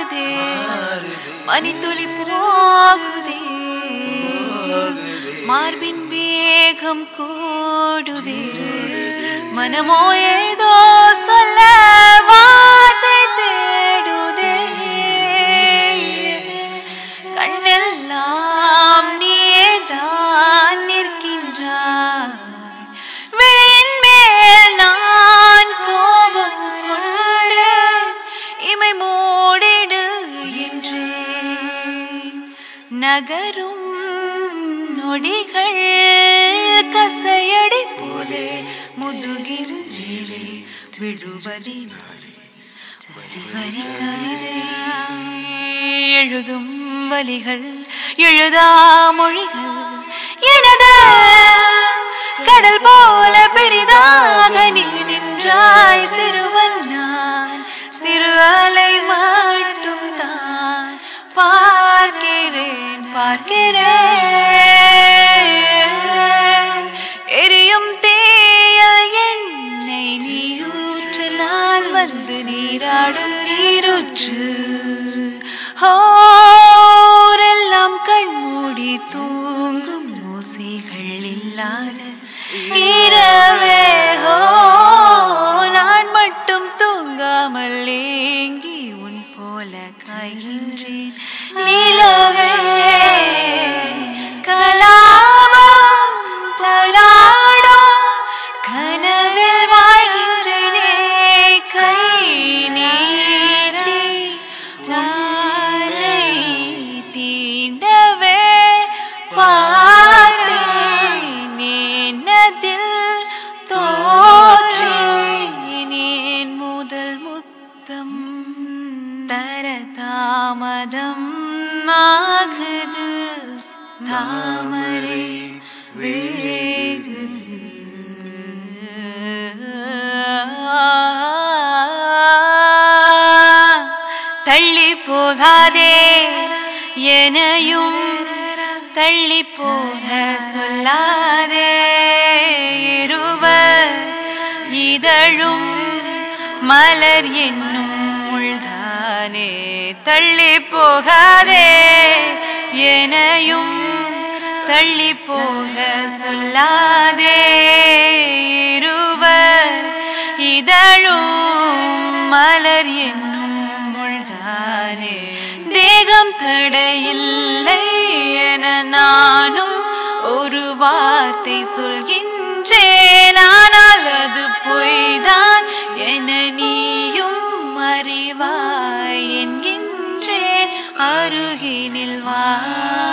மாறுதே பனித்துளி போகுதே மார்பின் வேகம் கூடுதே மனமோ ஏதோ சொல்ல வார்த்தை தேடுதே கண்ணெல்லாம் நீதான் நிற்கின்றாய் விழியின் மேல் நான் கோபம் கொண்டேன் இமை மூடிடு என்றேன் நகரும் நொடிகள் கசையடி போலே முதுகில் விழுவதினாலே வரி வரி கவிதை எழுதும் வலிகள் எழுதா மொழிகள் எனது கடல் போல பெரிதாக நீ நின்றாய் சிறுவன் நான் சிறு அலை மட்டும் தான் பார்க்கிறேன் எரியும் தீயில் என்னை நீ ஊற்று நான் வந்து நீராடும் நீரூற்று ஓரெல்லாம் கண்மூடி தூங்கும் ஓசைகள் இல்லாத இரவே நான் மட்டும் தூங்காமல் ஏங்கி உன் போல காய்கின்றேன் நிலவே கலாபம் போராடும் கனவில் வாழ்கின்றேனே கை நீட்டி உன்னை தீண்டவே பார்த்தேன் என்னதில் தோற்றேன் முதல் முத்தம் தர தாமதம் ஆகுது தாமரை வேகுது தள்ளி போகாதே எனையும் தள்ளி போக சொல்லாதே இருவர் இதழும் மலர் என்னும் முள்தானே தள்ளி போகாதே எனையும் தள்ளி போக சொல்லாதே இருவர் இதழும் மலர் என்னும் முள்தானே தேகம் தடையில்லை என நானும் ஒரு வார்த்தை சொல்கின்றேன் ஆனால் அது பொய்தான் என நீயும் அறிவாய் என்கின்றேன் அருகினில் வா